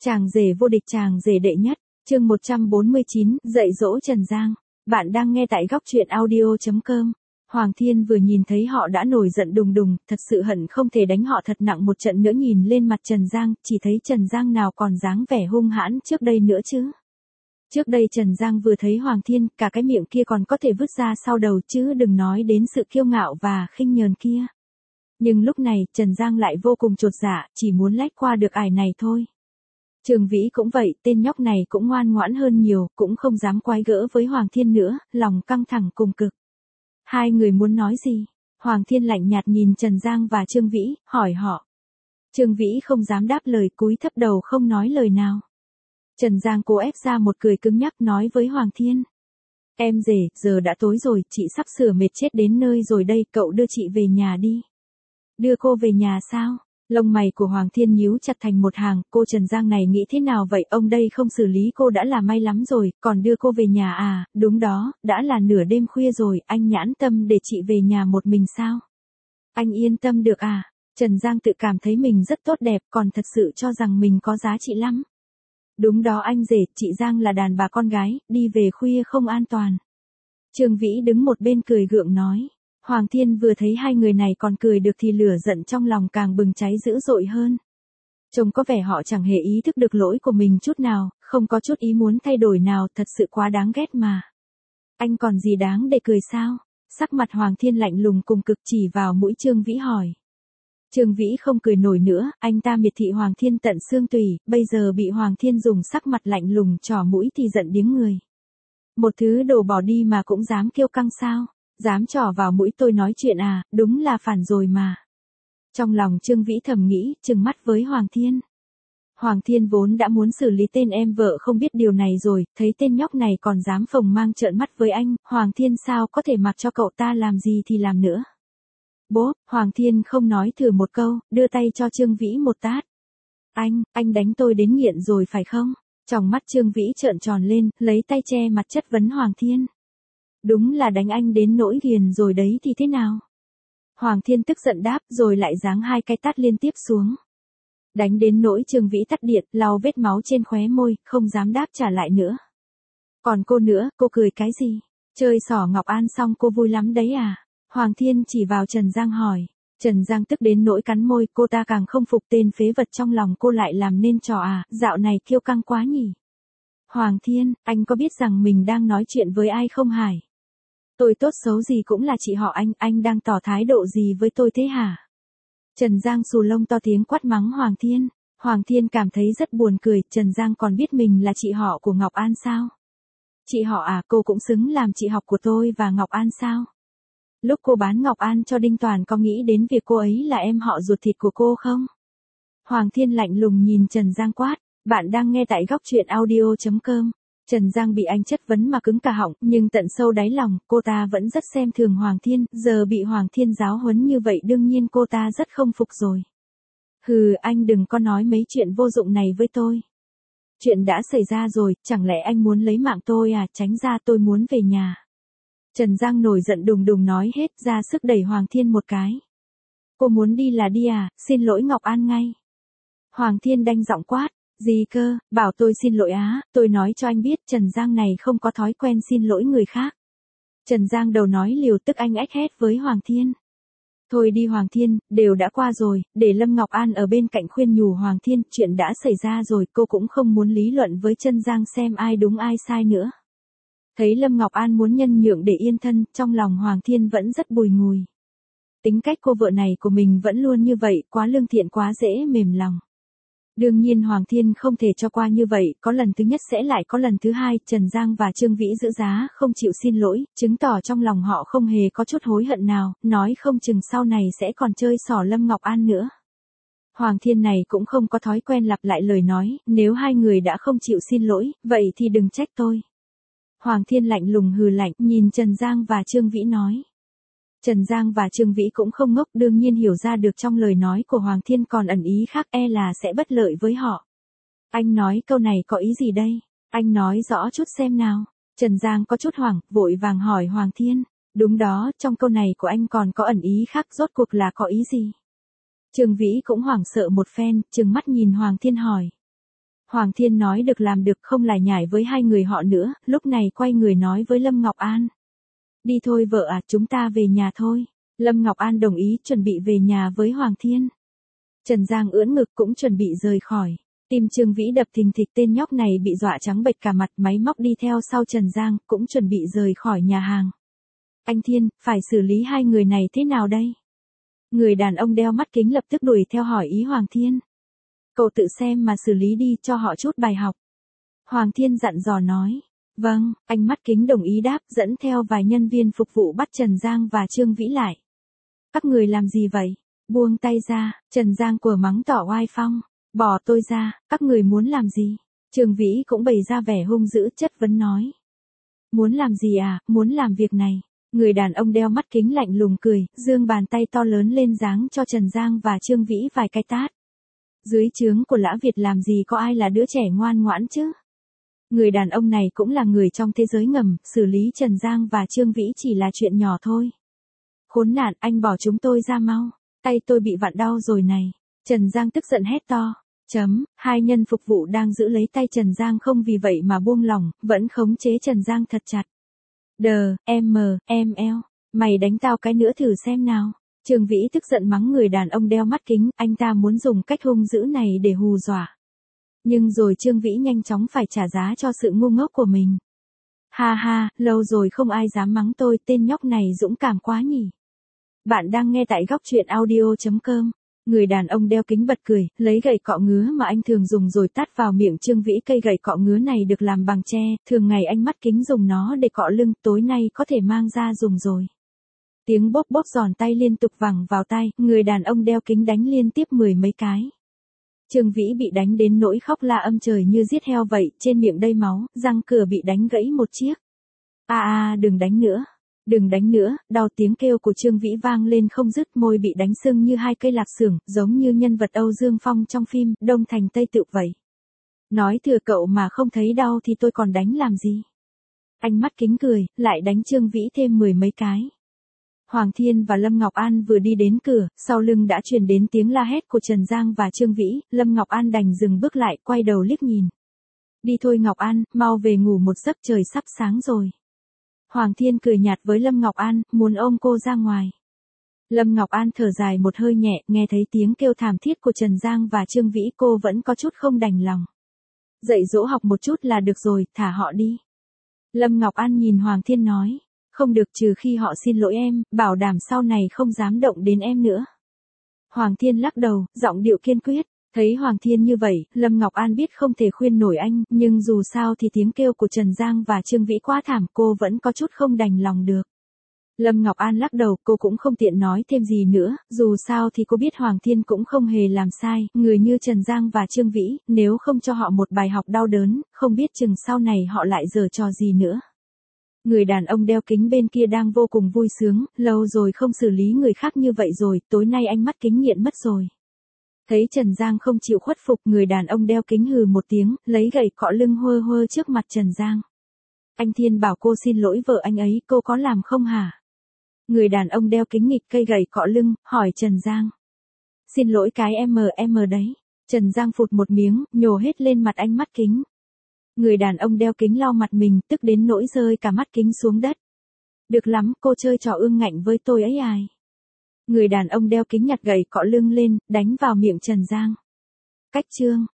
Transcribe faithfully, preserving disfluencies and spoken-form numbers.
Chàng rể vô địch, chàng rể đệ nhất, chương một trăm bốn mươi chín, dạy dỗ Trần Giang. Bạn đang nghe tại góc truyện audio chấm com. Hoàng Thiên vừa nhìn thấy họ đã nổi giận đùng đùng, thật sự hận không thể đánh họ thật nặng một trận nữa. Nhìn lên mặt Trần Giang, chỉ thấy Trần Giang nào còn dáng vẻ hung hãn trước đây nữa chứ. Trước đây Trần Giang vừa thấy Hoàng Thiên, cả cái miệng kia còn có thể vứt ra sau đầu chứ đừng nói đến sự kiêu ngạo và khinh nhờn kia. Nhưng lúc này, Trần Giang lại vô cùng chột dạ, chỉ muốn lách qua được ải này thôi. Trường Vĩ cũng vậy, tên nhóc này cũng ngoan ngoãn hơn nhiều, cũng không dám quái gỡ với Hoàng Thiên nữa, lòng căng thẳng cùng cực. Hai người muốn nói gì? Hoàng Thiên lạnh nhạt nhìn Trần Giang và Trương Vĩ, hỏi họ. Trương Vĩ không dám đáp lời, cúi thấp đầu không nói lời nào. Trần Giang cố ép ra một cười cứng nhắc nói với Hoàng Thiên. Em rể, giờ đã tối rồi, chị sắp sửa mệt chết đến nơi rồi đây, cậu đưa chị về nhà đi. Đưa cô về nhà sao? Lông mày của Hoàng Thiên nhíu chặt thành một hàng, cô Trần Giang này nghĩ thế nào vậy, ông đây không xử lý cô đã là may lắm rồi, còn đưa cô về nhà à, đúng đó, đã là nửa đêm khuya rồi, anh nhãn tâm để chị về nhà một mình sao? Anh yên tâm được à? Trần Giang tự cảm thấy mình rất tốt đẹp, còn thật sự cho rằng mình có giá trị lắm. Đúng đó anh rể, chị Giang là đàn bà con gái, đi về khuya không an toàn. Trương Vĩ đứng một bên cười gượng nói. Hoàng Thiên vừa thấy hai người này còn cười được thì lửa giận trong lòng càng bừng cháy dữ dội hơn. Trông có vẻ họ chẳng hề ý thức được lỗi của mình chút nào, không có chút ý muốn thay đổi nào, thật sự quá đáng ghét mà. Anh còn gì đáng để cười sao? Sắc mặt Hoàng Thiên lạnh lùng cùng cực, chỉ vào mũi Trương Vĩ hỏi. Trương Vĩ không cười nổi nữa, anh ta miệt thị Hoàng Thiên tận xương tủy, bây giờ bị Hoàng Thiên dùng sắc mặt lạnh lùng trỏ mũi thì giận điếng người. Một thứ đồ bỏ đi mà cũng dám kiêu căng sao? Dám trỏ vào mũi tôi nói chuyện à, đúng là phản rồi mà. Trong lòng Trương Vĩ thầm nghĩ, trừng mắt với Hoàng Thiên. Hoàng Thiên vốn đã muốn xử lý tên em vợ không biết điều này rồi, thấy tên nhóc này còn dám phồng mang trợn mắt với anh, Hoàng Thiên sao có thể mặc cho cậu ta làm gì thì làm nữa. Bố, Hoàng Thiên không nói thừa một câu, đưa tay cho Trương Vĩ một tát. Anh, anh đánh tôi đến nghiện rồi phải không? Tròng mắt Trương Vĩ trợn tròn lên, lấy tay che mặt chất vấn Hoàng Thiên. Đúng là đánh anh đến nỗi ghiền rồi đấy thì thế nào? Hoàng Thiên tức giận đáp rồi lại giáng hai cái tát liên tiếp xuống. Đánh đến nỗi Trương Vĩ tắt điện, lau vết máu trên khóe môi, không dám đáp trả lại nữa. Còn cô nữa, cô cười cái gì? Chơi xỏ Ngọc An xong cô vui lắm đấy à? Hoàng Thiên chỉ vào Trần Giang hỏi. Trần Giang tức đến nỗi cắn môi, cô ta càng không phục tên phế vật trong lòng cô lại làm nên trò à, dạo này kiêu căng quá nhỉ? Hoàng Thiên, anh có biết rằng mình đang nói chuyện với ai không hả? Tôi tốt xấu gì cũng là chị họ anh, anh đang tỏ thái độ gì với tôi thế hả? Trần Giang xù lông to tiếng quát mắng Hoàng Thiên. Hoàng Thiên cảm thấy rất buồn cười, Trần Giang còn biết mình là chị họ của Ngọc An sao? Chị họ à, cô cũng xứng làm chị học của tôi và Ngọc An sao? Lúc cô bán Ngọc An cho Đinh Toàn có nghĩ đến việc cô ấy là em họ ruột thịt của cô không? Hoàng Thiên lạnh lùng nhìn Trần Giang quát, bạn đang nghe tại góc truyện audio chấm com. Trần Giang bị anh chất vấn mà cứng cả họng, nhưng tận sâu đáy lòng, cô ta vẫn rất xem thường Hoàng Thiên, giờ bị Hoàng Thiên giáo huấn như vậy đương nhiên cô ta rất không phục rồi. Hừ, anh đừng có nói mấy chuyện vô dụng này với tôi. Chuyện đã xảy ra rồi, chẳng lẽ anh muốn lấy mạng tôi à, tránh ra tôi muốn về nhà. Trần Giang nổi giận đùng đùng nói hết, ra sức đẩy Hoàng Thiên một cái. Cô muốn đi là đi à, xin lỗi Ngọc An ngay. Hoàng Thiên đanh giọng quát. Gì cơ, bảo tôi xin lỗi á, tôi nói cho anh biết Trần Giang này không có thói quen xin lỗi người khác. Trần Giang đầu nói liều tức anh ách hét với Hoàng Thiên. Thôi đi Hoàng Thiên, đều đã qua rồi, để Lâm Ngọc An ở bên cạnh khuyên nhủ Hoàng Thiên, chuyện đã xảy ra rồi, cô cũng không muốn lý luận với Trần Giang xem ai đúng ai sai nữa. Thấy Lâm Ngọc An muốn nhân nhượng để yên thân, trong lòng Hoàng Thiên vẫn rất bùi ngùi. Tính cách cô vợ này của mình vẫn luôn như vậy, quá lương thiện quá dễ mềm lòng. Đương nhiên Hoàng Thiên không thể cho qua như vậy, có lần thứ nhất sẽ lại có lần thứ hai, Trần Giang và Trương Vĩ giữ giá không chịu xin lỗi, chứng tỏ trong lòng họ không hề có chút hối hận nào, nói không chừng sau này sẽ còn chơi xỏ Lâm Ngọc An nữa. Hoàng Thiên này cũng không có thói quen lặp lại lời nói, nếu hai người đã không chịu xin lỗi, vậy thì đừng trách tôi. Hoàng Thiên lạnh lùng hừ lạnh, nhìn Trần Giang và Trương Vĩ nói. Trần Giang và Trương Vĩ cũng không ngốc, đương nhiên hiểu ra được trong lời nói của Hoàng Thiên còn ẩn ý khác, e là sẽ bất lợi với họ. Anh nói câu này có ý gì đây? Anh nói rõ chút xem nào. Trần Giang có chút hoảng, vội vàng hỏi Hoàng Thiên. Đúng đó, trong câu này của anh còn có ẩn ý khác, rốt cuộc là có ý gì? Trương Vĩ cũng hoảng sợ một phen, trừng mắt nhìn Hoàng Thiên hỏi. Hoàng Thiên nói được làm được, không lải nhải với hai người họ nữa, lúc này quay người nói với Lâm Ngọc An. Đi thôi vợ à, chúng ta về nhà thôi. Lâm Ngọc An đồng ý, chuẩn bị về nhà với Hoàng Thiên. Trần Giang ưỡn ngực cũng chuẩn bị rời khỏi. Tim Trương Vĩ đập thình thịch, tên nhóc này bị dọa trắng bệch cả mặt, máy móc đi theo sau Trần Giang, cũng chuẩn bị rời khỏi nhà hàng. Anh Thiên, phải xử lý hai người này thế nào đây? Người đàn ông đeo mắt kính lập tức đuổi theo hỏi ý Hoàng Thiên. Cậu tự xem mà xử lý đi, cho họ chút bài học. Hoàng Thiên dặn dò nói. Vâng, anh mắt kính đồng ý đáp, dẫn theo vài nhân viên phục vụ bắt Trần Giang và Trương Vĩ lại. Các người làm gì vậy? Buông tay ra, Trần Giang của mắng tỏ oai phong. Bỏ tôi ra, các người muốn làm gì? Trương Vĩ cũng bày ra vẻ hung dữ, chất vấn nói. Muốn làm gì à, muốn làm việc này. Người đàn ông đeo mắt kính lạnh lùng cười, giương bàn tay to lớn lên giáng cho Trần Giang và Trương Vĩ vài cái tát. Dưới trướng của Lã Việt làm gì có ai là đứa trẻ ngoan ngoãn chứ? Người đàn ông này cũng là người trong thế giới ngầm, xử lý Trần Giang và Trương Vĩ chỉ là chuyện nhỏ thôi. Khốn nạn, anh bỏ chúng tôi ra mau. Tay tôi bị vặn đau rồi này. Trần Giang tức giận hét to. Chấm, hai nhân phục vụ đang giữ lấy tay Trần Giang không vì vậy mà buông lỏng, vẫn khống chế Trần Giang thật chặt. Đờ, em mờ, em eo, mày đánh tao cái nữa thử xem nào. Trương Vĩ tức giận mắng người đàn ông đeo mắt kính, anh ta muốn dùng cách hung dữ này để hù dọa. Nhưng rồi Trương Vĩ nhanh chóng phải trả giá cho sự ngu ngốc của mình. Ha ha, lâu rồi không ai dám mắng tôi, tên nhóc này dũng cảm quá nhỉ. Bạn đang nghe tại góc truyện audio chấm com. Người đàn ông đeo kính bật cười, lấy gậy cọ ngứa mà anh thường dùng rồi tát vào miệng Trương Vĩ. Cây gậy cọ ngứa này được làm bằng tre, thường ngày anh mắt kính dùng nó để cọ lưng, tối nay có thể mang ra dùng rồi. Tiếng bốp bốp giòn tay liên tục vẳng vào tai, người đàn ông đeo kính đánh liên tiếp mười mấy cái. Trương Vĩ bị đánh đến nỗi khóc la âm trời như giết heo vậy, trên miệng đầy máu, răng cửa bị đánh gãy một chiếc. A a, đừng đánh nữa. Đừng đánh nữa, đau tiếng kêu của Trương Vĩ vang lên không dứt, môi bị đánh sưng như hai cây lạc xưởng, giống như nhân vật Âu Dương Phong trong phim Đông Thành Tây Tựu vậy. Nói thừa cậu mà không thấy đau thì tôi còn đánh làm gì? Anh mắt kính cười, lại đánh Trương Vĩ thêm mười mấy cái. Hoàng Thiên và Lâm Ngọc An vừa đi đến cửa, sau lưng đã truyền đến tiếng la hét của Trần Giang và Trương Vĩ, Lâm Ngọc An đành dừng bước lại, quay đầu liếc nhìn. Đi thôi Ngọc An, mau về ngủ một giấc, trời sắp sáng rồi. Hoàng Thiên cười nhạt với Lâm Ngọc An, muốn ôm cô ra ngoài. Lâm Ngọc An thở dài một hơi nhẹ, nghe thấy tiếng kêu thảm thiết của Trần Giang và Trương Vĩ, cô vẫn có chút không đành lòng. Dạy dỗ học một chút là được rồi, thả họ đi. Lâm Ngọc An nhìn Hoàng Thiên nói, không được, trừ khi họ xin lỗi em, bảo đảm sau này không dám động đến em nữa. Hoàng Thiên lắc đầu, giọng điệu kiên quyết. Thấy Hoàng Thiên như vậy, Lâm Ngọc An biết không thể khuyên nổi anh, nhưng dù sao thì tiếng kêu của Trần Giang và Trương Vĩ quá thảm, cô vẫn có chút không đành lòng được. Lâm Ngọc An lắc đầu, cô cũng không tiện nói thêm gì nữa, dù sao thì cô biết Hoàng Thiên cũng không hề làm sai, người như Trần Giang và Trương Vĩ, nếu không cho họ một bài học đau đớn, không biết chừng sau này họ lại giở trò gì nữa. Người đàn ông đeo kính bên kia đang vô cùng vui sướng, lâu rồi không xử lý người khác như vậy rồi, tối nay anh mắt kính nghiện mất rồi. Thấy Trần Giang không chịu khuất phục, người đàn ông đeo kính hừ một tiếng, lấy gậy cọ lưng hơ hơ trước mặt Trần Giang. Anh Thiên bảo cô xin lỗi vợ anh ấy, cô có làm không hả? Người đàn ông đeo kính nghịch cây gậy cọ lưng, hỏi Trần Giang. Xin lỗi cái em em đấy. Trần Giang phụt một miếng, nhổ hết lên mặt anh mắt kính. Người đàn ông đeo kính lau mặt mình, tức đến nỗi rơi cả mắt kính xuống đất. Được lắm, cô chơi trò ương ngạnh với tôi ấy ai? Người đàn ông đeo kính nhặt gậy cọ lưng lên, đánh vào miệng Trần Giang. Cách chương.